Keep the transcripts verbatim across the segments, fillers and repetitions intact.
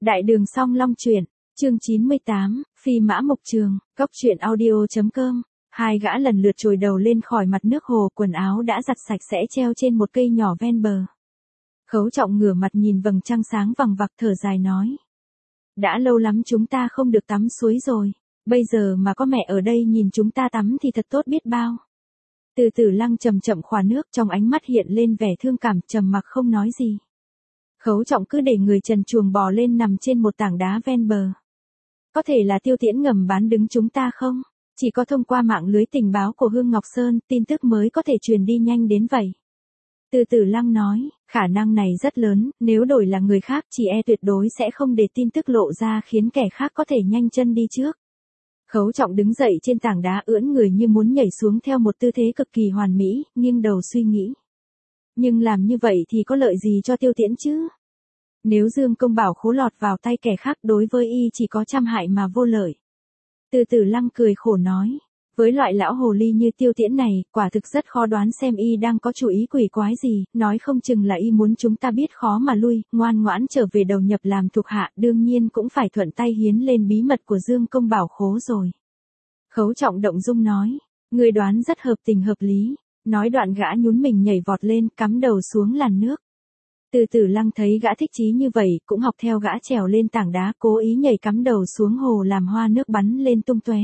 Đại đường Song Long truyện, chương chín mươi tám, Phi mã mộc trường, góc truyện audio.com. Hai gã lần lượt trồi đầu lên khỏi mặt nước hồ, quần áo đã giặt sạch sẽ treo trên một cây nhỏ ven bờ. Khấu Trọng ngửa mặt nhìn vầng trăng sáng vằng vặc thở dài nói. Đã lâu lắm chúng ta không được tắm suối rồi, bây giờ mà có mẹ ở đây nhìn chúng ta tắm thì thật tốt biết bao. Từ Tử Lăng chậm chậm khỏa nước, trong ánh mắt hiện lên vẻ thương cảm, trầm mặc không nói gì. Khấu Trọng cứ để người trần truồng bò lên nằm trên một tảng đá ven bờ. Có thể là Tiêu Tiễn ngầm bán đứng chúng ta không? Chỉ có thông qua mạng lưới tình báo của Hương Ngọc Sơn, tin tức mới có thể truyền đi nhanh đến vậy. Từ Tử Lăng nói, khả năng này rất lớn, nếu đổi là người khác chỉ e tuyệt đối sẽ không để tin tức lộ ra, khiến kẻ khác có thể nhanh chân đi trước. Khấu Trọng đứng dậy trên tảng đá, ưỡn người như muốn nhảy xuống theo một tư thế cực kỳ hoàn mỹ, nghiêng đầu suy nghĩ. Nhưng làm như vậy thì có lợi gì cho Tiêu Tiễn chứ? Nếu Dương Công Bảo Khố lọt vào tay kẻ khác, đối với y chỉ có trăm hại mà vô lợi. Từ Tử Lăng cười khổ nói, với loại lão hồ ly như Tiêu Tiễn này, quả thực rất khó đoán xem y đang có chủ ý quỷ quái gì, nói không chừng là y muốn chúng ta biết khó mà lui, ngoan ngoãn trở về đầu nhập làm thuộc hạ, đương nhiên cũng phải thuận tay hiến lên bí mật của Dương Công Bảo Khố rồi. Khấu Trọng động dung nói, người đoán rất hợp tình hợp lý. Nói đoạn gã nhún mình nhảy vọt lên, cắm đầu xuống làn nước. Từ Tử Lăng thấy gã thích chí như vậy, cũng học theo gã trèo lên tảng đá, cố ý nhảy cắm đầu xuống hồ làm hoa nước bắn lên tung tóe.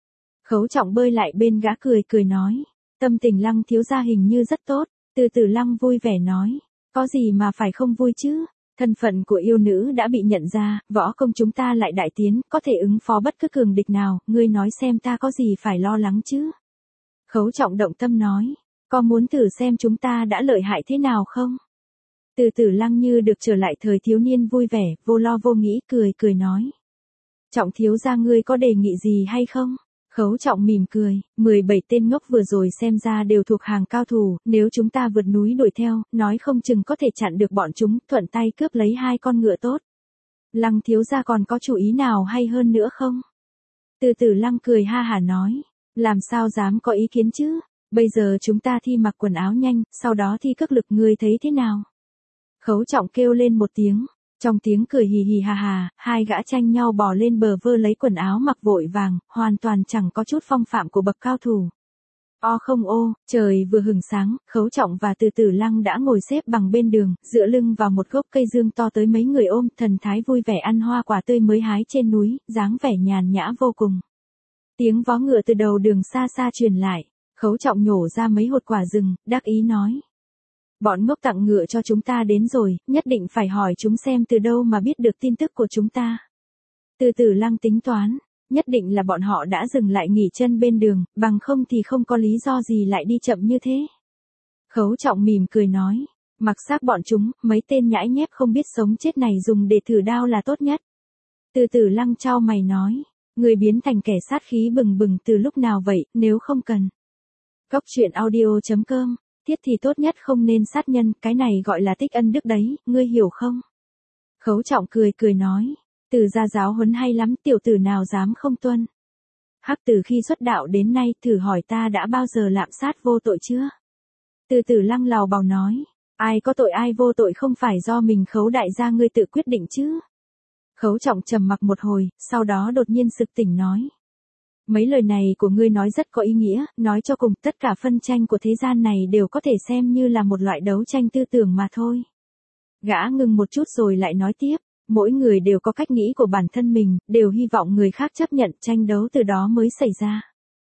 Khấu Trọng bơi lại bên gã cười cười nói, tâm tình Lăng thiếu gia hình như rất tốt. Từ Tử Lăng vui vẻ nói, có gì mà phải không vui chứ, thân phận của yêu nữ đã bị nhận ra, võ công chúng ta lại đại tiến, có thể ứng phó bất cứ cường địch nào, ngươi nói xem ta có gì phải lo lắng chứ. Khấu Trọng động tâm nói, có muốn thử xem chúng ta đã lợi hại thế nào không? Từ Tử Lăng như được trở lại thời thiếu niên vui vẻ, vô lo vô nghĩ, cười cười nói. Trọng thiếu gia ngươi có đề nghị gì hay không? Khấu Trọng mỉm cười, mười bảy tên ngốc vừa rồi xem ra đều thuộc hàng cao thủ, nếu chúng ta vượt núi đuổi theo, nói không chừng có thể chặn được bọn chúng, thuận tay cướp lấy hai con ngựa tốt. Lăng thiếu gia còn có chủ ý nào hay hơn nữa không? Từ Tử Lăng cười ha hả nói, làm sao dám có ý kiến chứ? Bây giờ chúng ta thi mặc quần áo nhanh, sau đó thi cước lực, ngươi thấy thế nào? Khấu Trọng kêu lên một tiếng, trong tiếng cười hì hì hà hà, hai gã tranh nhau bò lên bờ vơ lấy quần áo mặc vội vàng, hoàn toàn chẳng có chút phong phạm của bậc cao thủ. O không ô, trời vừa hừng sáng, Khấu Trọng và Từ Tử Lăng đã ngồi xếp bằng bên đường, dựa lưng vào một gốc cây dương to tới mấy người ôm, thần thái vui vẻ ăn hoa quả tươi mới hái trên núi, dáng vẻ nhàn nhã vô cùng. Tiếng vó ngựa từ đầu đường xa xa truyền lại. Khấu Trọng nhổ ra mấy hột quả rừng, đắc ý nói. Bọn ngốc tặng ngựa cho chúng ta đến rồi, nhất định phải hỏi chúng xem từ đâu mà biết được tin tức của chúng ta. Từ Tử Lăng tính toán, nhất định là bọn họ đã dừng lại nghỉ chân bên đường, bằng không thì không có lý do gì lại đi chậm như thế. Khấu Trọng mỉm cười nói, mặc xác bọn chúng, mấy tên nhãi nhép không biết sống chết này dùng để thử đao là tốt nhất. Từ Tử Lăng chau mày nói. Người biến thành kẻ sát khí bừng bừng từ lúc nào vậy, nếu không cần. Góc truyện audio.com, thiết thì tốt nhất không nên sát nhân, cái này gọi là tích ân đức đấy, ngươi hiểu không? Khấu Trọng cười cười nói, Từ gia giáo huấn hay lắm, tiểu tử nào dám không tuân. Hắc từ khi xuất đạo đến nay, thử hỏi ta đã bao giờ lạm sát vô tội chưa? Từ Tử Lăng lào bào nói, ai có tội ai vô tội không phải do mình Khấu đại gia ngươi tự quyết định chứ? Khấu Trọng trầm mặc một hồi, sau đó đột nhiên sực tỉnh nói. Mấy lời này của ngươi nói rất có ý nghĩa, nói cho cùng tất cả phân tranh của thế gian này đều có thể xem như là một loại đấu tranh tư tưởng mà thôi. Gã ngừng một chút rồi lại nói tiếp, mỗi người đều có cách nghĩ của bản thân mình, đều hy vọng người khác chấp nhận, tranh đấu từ đó mới xảy ra.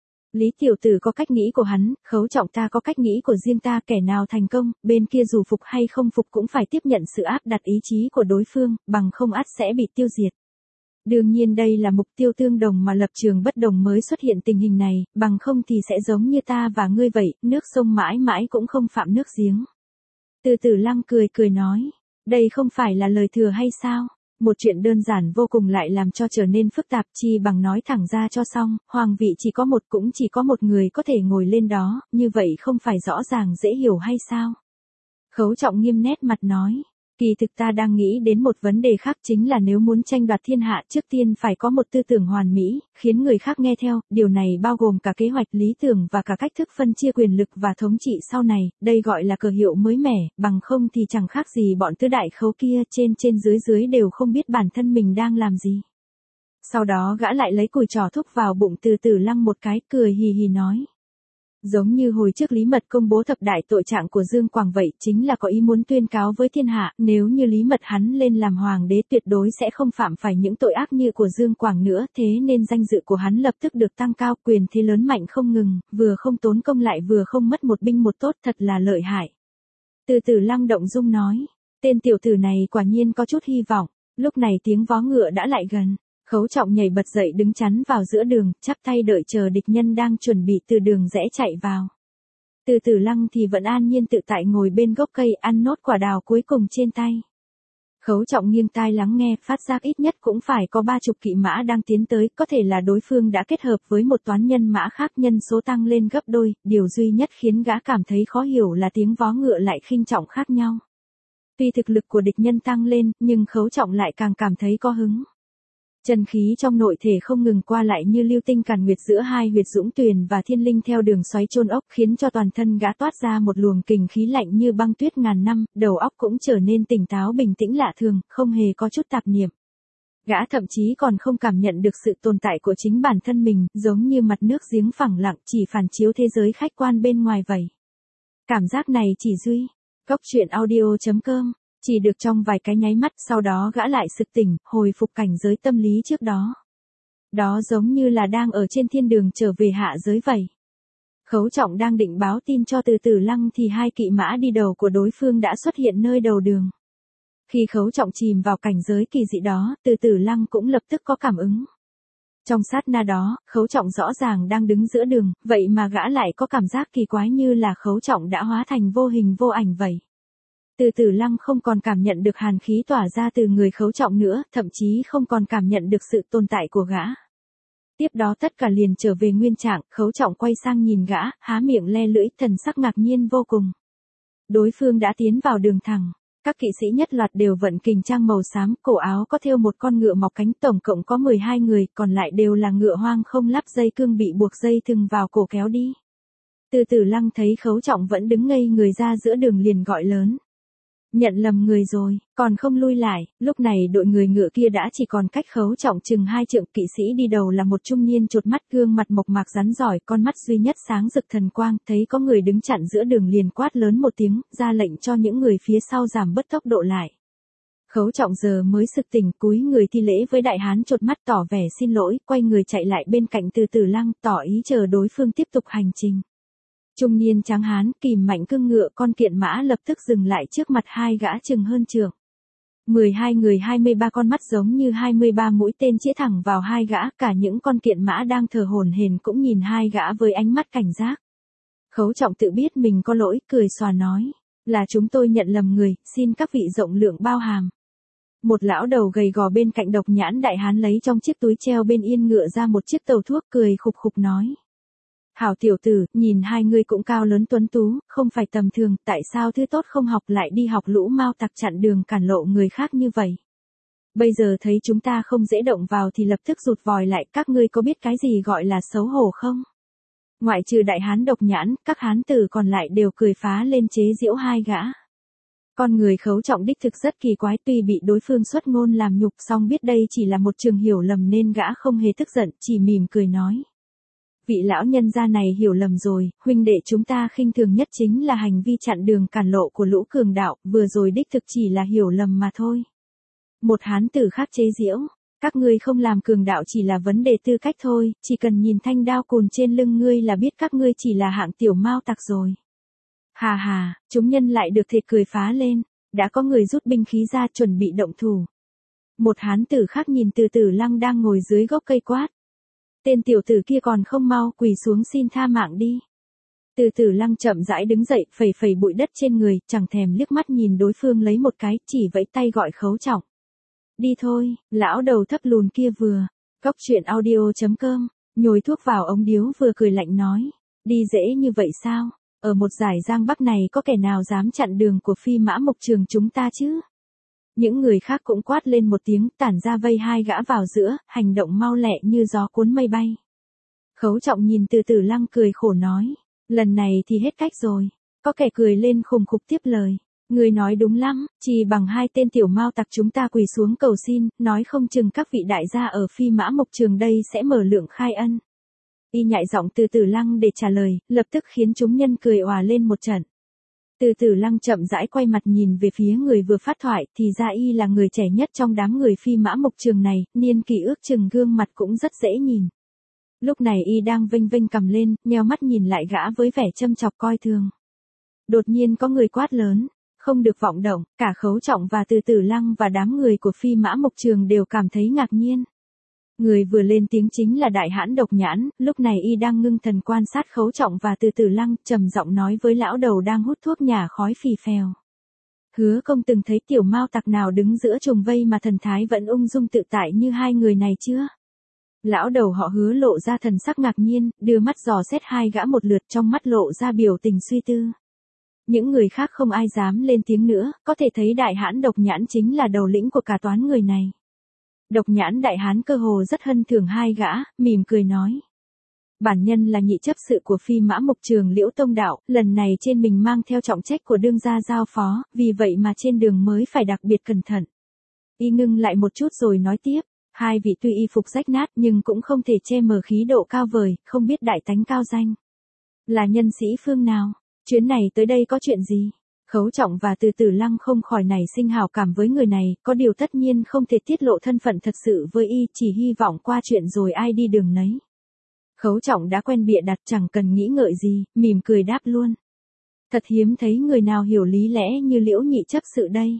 Lý tiểu tử có cách nghĩ của hắn, Khấu Trọng ta có cách nghĩ của riêng ta, kẻ nào thành công, bên kia dù phục hay không phục cũng phải tiếp nhận sự áp đặt ý chí của đối phương, bằng không ắt sẽ bị tiêu diệt. Đương nhiên đây là mục tiêu tương đồng mà lập trường bất đồng mới xuất hiện tình hình này, bằng không thì sẽ giống như ta và ngươi vậy, nước sông mãi mãi cũng không phạm nước giếng. Từ Tử Lăng cười cười nói, đây không phải là lời thừa hay sao? Một chuyện đơn giản vô cùng lại làm cho trở nên phức tạp, chi bằng nói thẳng ra cho xong, hoàng vị chỉ có một, cũng chỉ có một người có thể ngồi lên đó, như vậy không phải rõ ràng dễ hiểu hay sao? Khấu Trọng nghiêm nét mặt nói, Kỳ thực ta đang nghĩ đến một vấn đề khác, chính là nếu muốn tranh đoạt thiên hạ trước tiên phải có một tư tưởng hoàn mỹ, khiến người khác nghe theo, điều này bao gồm cả kế hoạch lý tưởng và cả cách thức phân chia quyền lực và thống trị sau này, đây gọi là cờ hiệu mới mẻ, bằng không thì chẳng khác gì bọn tứ đại khấu kia, trên trên dưới dưới đều không biết bản thân mình đang làm gì. Sau đó gã lại lấy cùi trò thúc vào bụng Từ Từ Lăng một cái, cười hì hì nói. Giống như hồi trước Lý Mật công bố thập đại tội trạng của Dương Quảng vậy, chính là có ý muốn tuyên cáo với thiên hạ, nếu như Lý Mật hắn lên làm hoàng đế tuyệt đối sẽ không phạm phải những tội ác như của Dương Quảng nữa, thế nên danh dự của hắn lập tức được tăng cao, quyền thế lớn mạnh không ngừng, vừa không tốn công lại vừa không mất một binh một tốt, thật là lợi hại. Từ Từ Lăng động dung nói, tên tiểu tử này quả nhiên có chút hy vọng. Lúc này tiếng vó ngựa đã lại gần. Khấu Trọng nhảy bật dậy đứng chắn vào giữa đường, chắp tay đợi chờ địch nhân đang chuẩn bị từ đường rẽ chạy vào. Từ Từ Lăng thì vẫn an nhiên tự tại ngồi bên gốc cây ăn nốt quả đào cuối cùng trên tay. Khấu Trọng nghiêng tai lắng nghe, phát giác ít nhất cũng phải có ba chục kỵ mã đang tiến tới, có thể là đối phương đã kết hợp với một toán nhân mã khác, nhân số tăng lên gấp đôi, điều duy nhất khiến gã cảm thấy khó hiểu là tiếng vó ngựa lại khinh trọng khác nhau. Tuy thực lực của địch nhân tăng lên, nhưng Khấu Trọng lại càng cảm thấy có hứng. Chân khí trong nội thể không ngừng qua lại như lưu tinh càn nguyệt giữa hai huyệt Dũng Tuyền và Thiên Linh theo đường xoáy chôn ốc, khiến cho toàn thân gã toát ra một luồng kình khí lạnh như băng tuyết ngàn năm, đầu óc cũng trở nên tỉnh táo bình tĩnh lạ thường, không hề có chút tạp niệm. Gã thậm chí còn không cảm nhận được sự tồn tại của chính bản thân mình, giống như mặt nước giếng phẳng lặng chỉ phản chiếu thế giới khách quan bên ngoài vậy. Cảm giác này chỉ duy. Góc truyện audio chấm com Chỉ được trong vài cái nháy mắt, sau đó gã lại sực tỉnh, hồi phục cảnh giới tâm lý trước đó. Đó giống như là đang ở trên thiên đường trở về hạ giới vậy. Khấu Trọng đang định báo tin cho Từ Từ Lăng thì hai kỵ mã đi đầu của đối phương đã xuất hiện nơi đầu đường. Khi Khấu Trọng chìm vào cảnh giới kỳ dị đó, Từ Từ Lăng cũng lập tức có cảm ứng. Trong sát na đó, Khấu Trọng rõ ràng đang đứng giữa đường, vậy mà gã lại có cảm giác kỳ quái như là Khấu Trọng đã hóa thành vô hình vô ảnh vậy. Từ Từ Lăng không còn cảm nhận được hàn khí tỏa ra từ người Khấu Trọng nữa, thậm chí không còn cảm nhận được sự tồn tại của gã. Tiếp đó tất cả liền trở về nguyên trạng, Khấu Trọng quay sang nhìn gã, há miệng le lưỡi, thần sắc ngạc nhiên vô cùng. Đối phương đã tiến vào đường thẳng. Các kỵ sĩ nhất loạt đều vận kình trang màu xám, cổ áo có thêu một con ngựa mọc cánh, tổng cộng có mười hai người, còn lại đều là ngựa hoang không lắp dây cương bị buộc dây thừng vào cổ kéo đi. Từ Từ Lăng thấy Khấu Trọng vẫn đứng ngây người ra giữa đường liền gọi lớn. Nhận lầm người rồi, còn không lui lại. Lúc này đội người ngựa kia đã chỉ còn cách Khấu Trọng chừng hai trượng, kỵ sĩ đi đầu là một trung niên chột mắt, gương mặt mộc mạc rắn giỏi, con mắt duy nhất sáng rực thần quang, thấy có người đứng chặn giữa đường liền quát lớn một tiếng, ra lệnh cho những người phía sau giảm bớt tốc độ lại. Khấu Trọng giờ mới sực tỉnh, cúi người thi lễ với đại hán chột mắt tỏ vẻ xin lỗi, quay người chạy lại bên cạnh Từ Từ Lăng, tỏ ý chờ đối phương tiếp tục hành trình. Trung niên tráng hán kìm mạnh cương ngựa, con kiện mã lập tức dừng lại trước mặt hai gã chừng hơn trượng. mười hai người hai mươi ba con mắt giống như hai mươi ba mũi tên chĩa thẳng vào hai gã, cả những con kiện mã đang thở hổn hển cũng nhìn hai gã với ánh mắt cảnh giác. Khấu Trọng tự biết mình có lỗi, cười xòa nói, là chúng tôi nhận lầm người, xin các vị rộng lượng bao hàm. Một lão đầu gầy gò bên cạnh Độc Nhãn đại hán lấy trong chiếc túi treo bên yên ngựa ra một chiếc tàu thuốc, cười khục khục nói. Hảo tiểu tử, nhìn hai người cũng cao lớn tuấn tú, không phải tầm thường, tại sao thứ tốt không học lại đi học lũ mao tặc chặn đường cản lộ người khác như vậy? Bây giờ thấy chúng ta không dễ động vào thì lập tức rụt vòi lại, các ngươi có biết cái gì gọi là xấu hổ không? Ngoại trừ đại hán Độc Nhãn, các hán tử còn lại đều cười phá lên chế giễu hai gã. Con người Khấu Trọng đích thực rất kỳ quái, tuy bị đối phương xuất ngôn làm nhục, song biết đây chỉ là một trường hiểu lầm nên gã không hề tức giận, chỉ mỉm cười nói. Vị lão nhân gia này hiểu lầm rồi, huynh đệ chúng ta khinh thường nhất chính là hành vi chặn đường cản lộ của lũ cường đạo, vừa rồi đích thực chỉ là hiểu lầm mà thôi. Một hán tử khác chế giễu, các ngươi không làm cường đạo chỉ là vấn đề tư cách thôi, chỉ cần nhìn thanh đao cùn trên lưng ngươi là biết các ngươi chỉ là hạng tiểu mao tặc rồi. Hà hà, chúng nhân lại được thịt cười phá lên, đã có người rút binh khí ra chuẩn bị động thủ. Một hán tử khác nhìn Từ Từ Lăng đang ngồi dưới gốc cây quát. Tên tiểu tử kia còn không mau quỳ xuống xin tha mạng đi. Từ Từ Lăng chậm rãi đứng dậy, phẩy phẩy bụi đất trên người, chẳng thèm liếc mắt nhìn đối phương lấy một cái, chỉ vẫy tay gọi Khấu Trọng. Đi thôi, lão đầu thấp lùn kia vừa. Góc truyện audio chấm com Nhồi thuốc vào ống điếu vừa cười lạnh nói. Đi dễ như vậy sao? Ở một dải Giang Bắc này có kẻ nào dám chặn đường của Phi Mã Mộc Trường chúng ta chứ? Những người khác cũng quát lên một tiếng, tản ra vây hai gã vào giữa, hành động mau lẹ như gió cuốn mây bay. Khấu Trọng nhìn Từ Tử Lăng cười khổ nói, lần này thì hết cách rồi. Có kẻ cười lên khùng khục tiếp lời, người nói đúng lắm, chỉ bằng hai tên tiểu mao tặc chúng ta quỳ xuống cầu xin, nói không chừng các vị đại gia ở Phi Mã Mộc Trường đây sẽ mở lượng khai ân. Y nhại giọng Từ Tử Lăng để trả lời, lập tức khiến chúng nhân cười òa lên một trận. Từ Tử Lăng chậm rãi quay mặt nhìn về phía người vừa phát thoại, thì ra y là người trẻ nhất trong đám người Phi Mã Mộc Trường này, niên kỷ ước chừng gương mặt cũng rất dễ nhìn. Lúc này y đang vênh vênh cầm lên, nheo mắt nhìn lại gã với vẻ châm chọc coi thường. Đột nhiên có người quát lớn, không được vọng động, cả Khấu Trọng và Từ Tử Lăng và đám người của Phi Mã Mộc Trường đều cảm thấy ngạc nhiên. Người vừa lên tiếng chính là đại hãn Độc Nhãn, lúc này y đang ngưng thần quan sát Khấu Trọng và Từ Tử Lăng, trầm giọng nói với lão đầu đang hút thuốc nhả khói phì phèo. Hứa Công từng thấy tiểu mao tặc nào đứng giữa trùng vây mà thần thái vẫn ung dung tự tại như hai người này chưa? Lão đầu họ Hứa lộ ra thần sắc ngạc nhiên, đưa mắt dò xét hai gã một lượt, trong mắt lộ ra biểu tình suy tư. Những người khác không ai dám lên tiếng nữa, có thể thấy đại hãn Độc Nhãn chính là đầu lĩnh của cả toán người này. Độc Nhãn đại hán cơ hồ rất hân thưởng hai gã, mỉm cười nói. Bản nhân là nhị chấp sự của Phi Mã Mộc Trường Liễu Tông Đạo, lần này trên mình mang theo trọng trách của đương gia giao phó, vì vậy mà trên đường mới phải đặc biệt cẩn thận. Y ngưng lại một chút rồi nói tiếp, hai vị tuy y phục rách nát nhưng cũng không thể che mờ khí độ cao vời, không biết đại tánh cao danh. Là nhân sĩ phương nào? Chuyến này tới đây có chuyện gì? Khấu Trọng và Từ Tử Lăng không khỏi nảy sinh hảo cảm với người này, có điều tất nhiên không thể tiết lộ thân phận thật sự với y, chỉ hy vọng qua chuyện rồi ai đi đường nấy. Khấu Trọng đã quen bịa đặt chẳng cần nghĩ ngợi gì, mỉm cười đáp luôn. Thật hiếm thấy người nào hiểu lý lẽ như Liễu nhị chấp sự đây.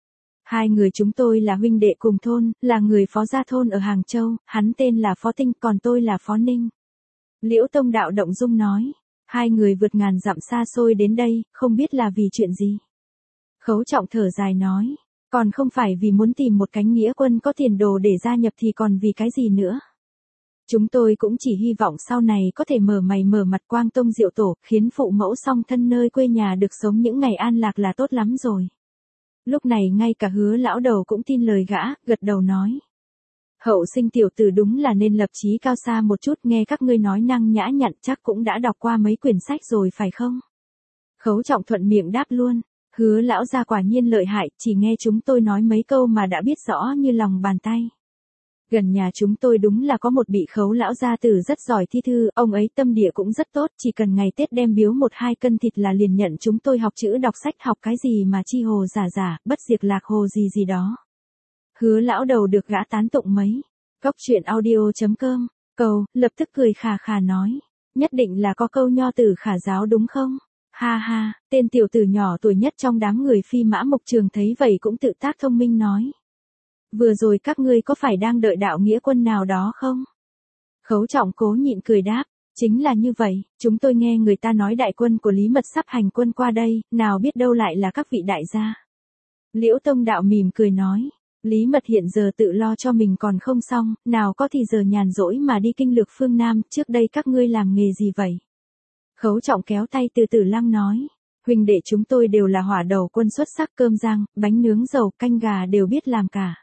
Hai người chúng tôi là huynh đệ cùng thôn, là người phó gia thôn ở Hàng Châu, hắn tên là Phó Tinh còn tôi là Phó Ninh. Liễu Tông Đạo động dung nói. Hai người vượt ngàn dặm xa xôi đến đây, không biết là vì chuyện gì. Khấu Trọng thở dài nói, còn không phải vì muốn tìm một cánh nghĩa quân có tiền đồ để gia nhập thì còn vì cái gì nữa. Chúng tôi cũng chỉ hy vọng sau này có thể mở mày mở mặt quang tông diệu tổ, khiến phụ mẫu song thân nơi quê nhà được sống những ngày an lạc là tốt lắm rồi. Lúc này ngay cả Hứa lão đầu cũng tin lời gã, gật đầu nói. Hậu sinh tiểu tử đúng là nên lập chí cao xa một chút, nghe các ngươi nói năng nhã nhặn chắc cũng đã đọc qua mấy quyển sách rồi phải không? Khấu Trọng thuận miệng đáp luôn, Hứa lão gia quả nhiên lợi hại, chỉ nghe chúng tôi nói mấy câu mà đã biết rõ như lòng bàn tay. Gần nhà chúng tôi đúng là có một bị Khấu lão gia tử rất giỏi thi thư, ông ấy tâm địa cũng rất tốt, chỉ cần ngày Tết đem biếu một hai cân thịt là liền nhận chúng tôi học chữ đọc sách, học cái gì mà chi hồ giả giả, bất diệt lạc hồ gì gì đó. Hứa lão đầu được gã tán tụng mấy. Cóc truyện audio chấm com, cầu, lập tức cười khà khà nói. Nhất định là có câu nho tử khả giáo đúng không? Ha ha, tên tiểu tử nhỏ tuổi nhất trong đám người Phi Mã Mộc Trường thấy vậy cũng tự tác thông minh nói. Vừa rồi các ngươi có phải đang đợi đạo nghĩa quân nào đó không? Khấu Trọng cố nhịn cười đáp. Chính là như vậy, chúng tôi nghe người ta nói đại quân của Lý Mật sắp hành quân qua đây, nào biết đâu lại là các vị đại gia. Liễu Tông Đạo mỉm cười nói. Lý Mật hiện giờ tự lo cho mình còn không xong, nào có thì giờ nhàn rỗi mà đi kinh lược phương Nam, trước đây các ngươi làm nghề gì vậy? Khấu Trọng kéo tay Từ Tử Lăng nói, huynh đệ chúng tôi đều là hỏa đầu quân xuất sắc, cơm rang, bánh nướng dầu, canh gà đều biết làm cả.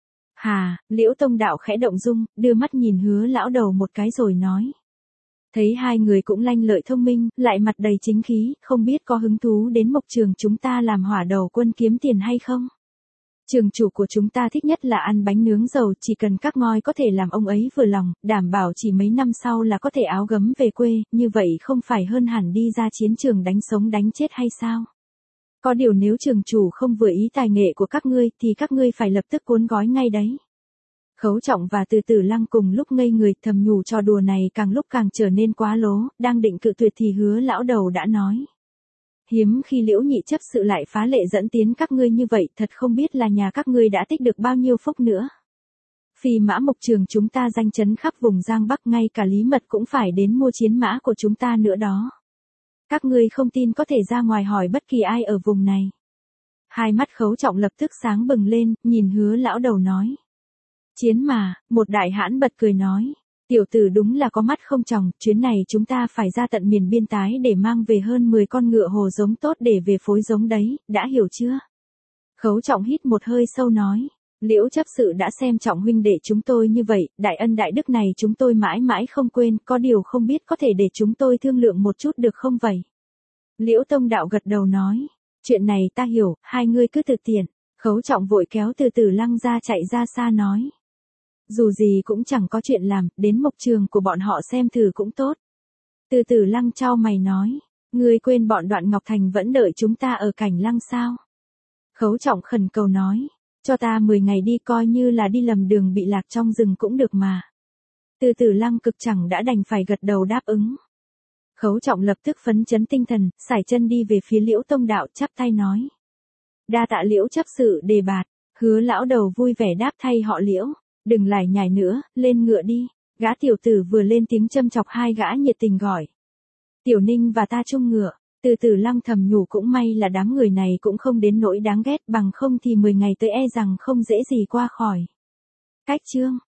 Hà, Liễu Tông Đạo khẽ động dung, đưa mắt nhìn Hứa lão đầu một cái rồi nói. Thấy hai người cũng lanh lợi thông minh, lại mặt đầy chính khí, không biết có hứng thú đến Mộc Trường chúng ta làm hỏa đầu quân kiếm tiền hay không? Trường chủ của chúng ta thích nhất là ăn bánh nướng dầu, chỉ cần các ngoi có thể làm ông ấy vừa lòng, đảm bảo chỉ mấy năm sau là có thể áo gấm về quê, như vậy không phải hơn hẳn đi ra chiến trường đánh sống đánh chết hay sao? Có điều nếu trường chủ không vừa ý tài nghệ của các ngươi thì các ngươi phải lập tức cuốn gói ngay đấy. Khấu Trọng và Từ Tử Lăng cùng lúc ngây người, thầm nhủ trò đùa này càng lúc càng trở nên quá lố, đang định cự tuyệt thì Hứa lão đầu đã nói. Hiếm khi Liễu nhị chấp sự lại phá lệ dẫn tiến các ngươi như vậy, thật không biết là nhà các ngươi đã tích được bao nhiêu phúc nữa. Phi Mã Mộc Trường chúng ta danh chấn khắp vùng Giang Bắc, ngay cả Lý Mật cũng phải đến mua chiến mã của chúng ta nữa đó. Các ngươi không tin có thể ra ngoài hỏi bất kỳ ai ở vùng này. Hai mắt Khấu Trọng lập tức sáng bừng lên, nhìn Hứa lão đầu nói. Chiến mà, một đại hãn bật cười nói. Tiểu tử đúng là có mắt không tròng, chuyến này chúng ta phải ra tận miền biên tái để mang về hơn mười con ngựa hồ giống tốt để về phối giống đấy, đã hiểu chưa? Khấu Trọng hít một hơi sâu nói. Liễu chấp sự đã xem trọng huynh đệ chúng tôi như vậy, đại ân đại đức này chúng tôi mãi mãi không quên, có điều không biết có thể để chúng tôi thương lượng một chút được không vậy? Liễu Tông Đạo gật đầu nói. Chuyện này ta hiểu, hai ngươi cứ thực tiện. Khấu Trọng vội kéo Từ Tử Lăng ra chạy ra xa nói. Dù gì cũng chẳng có chuyện làm, đến mộc trường của bọn họ xem thử cũng tốt. Từ Tử Lăng chau mày nói. Ngươi quên bọn Đoạn Ngọc Thành vẫn đợi chúng ta ở Cảnh Lăng sao? Khấu Trọng khẩn cầu nói. Cho ta mười ngày đi, coi như là đi lầm đường bị lạc trong rừng cũng được mà. Từ Tử Lăng cực chẳng đã đành phải gật đầu đáp ứng. Khấu Trọng lập tức phấn chấn tinh thần, sải chân đi về phía Liễu Tông Đạo, chắp tay nói. Đa tạ Liễu chấp sự đề bạt. Hứa lão đầu vui vẻ đáp thay họ Liễu. Đừng lải nhải nữa, lên ngựa đi. Gã tiểu tử vừa lên tiếng châm chọc hai gã nhiệt tình gọi. Tiểu Ninh và ta chung ngựa. Từ Tử Lăng thầm nhủ cũng may là đám người này cũng không đến nỗi đáng ghét, bằng không thì mười ngày tới e rằng không dễ gì qua khỏi. Cách chương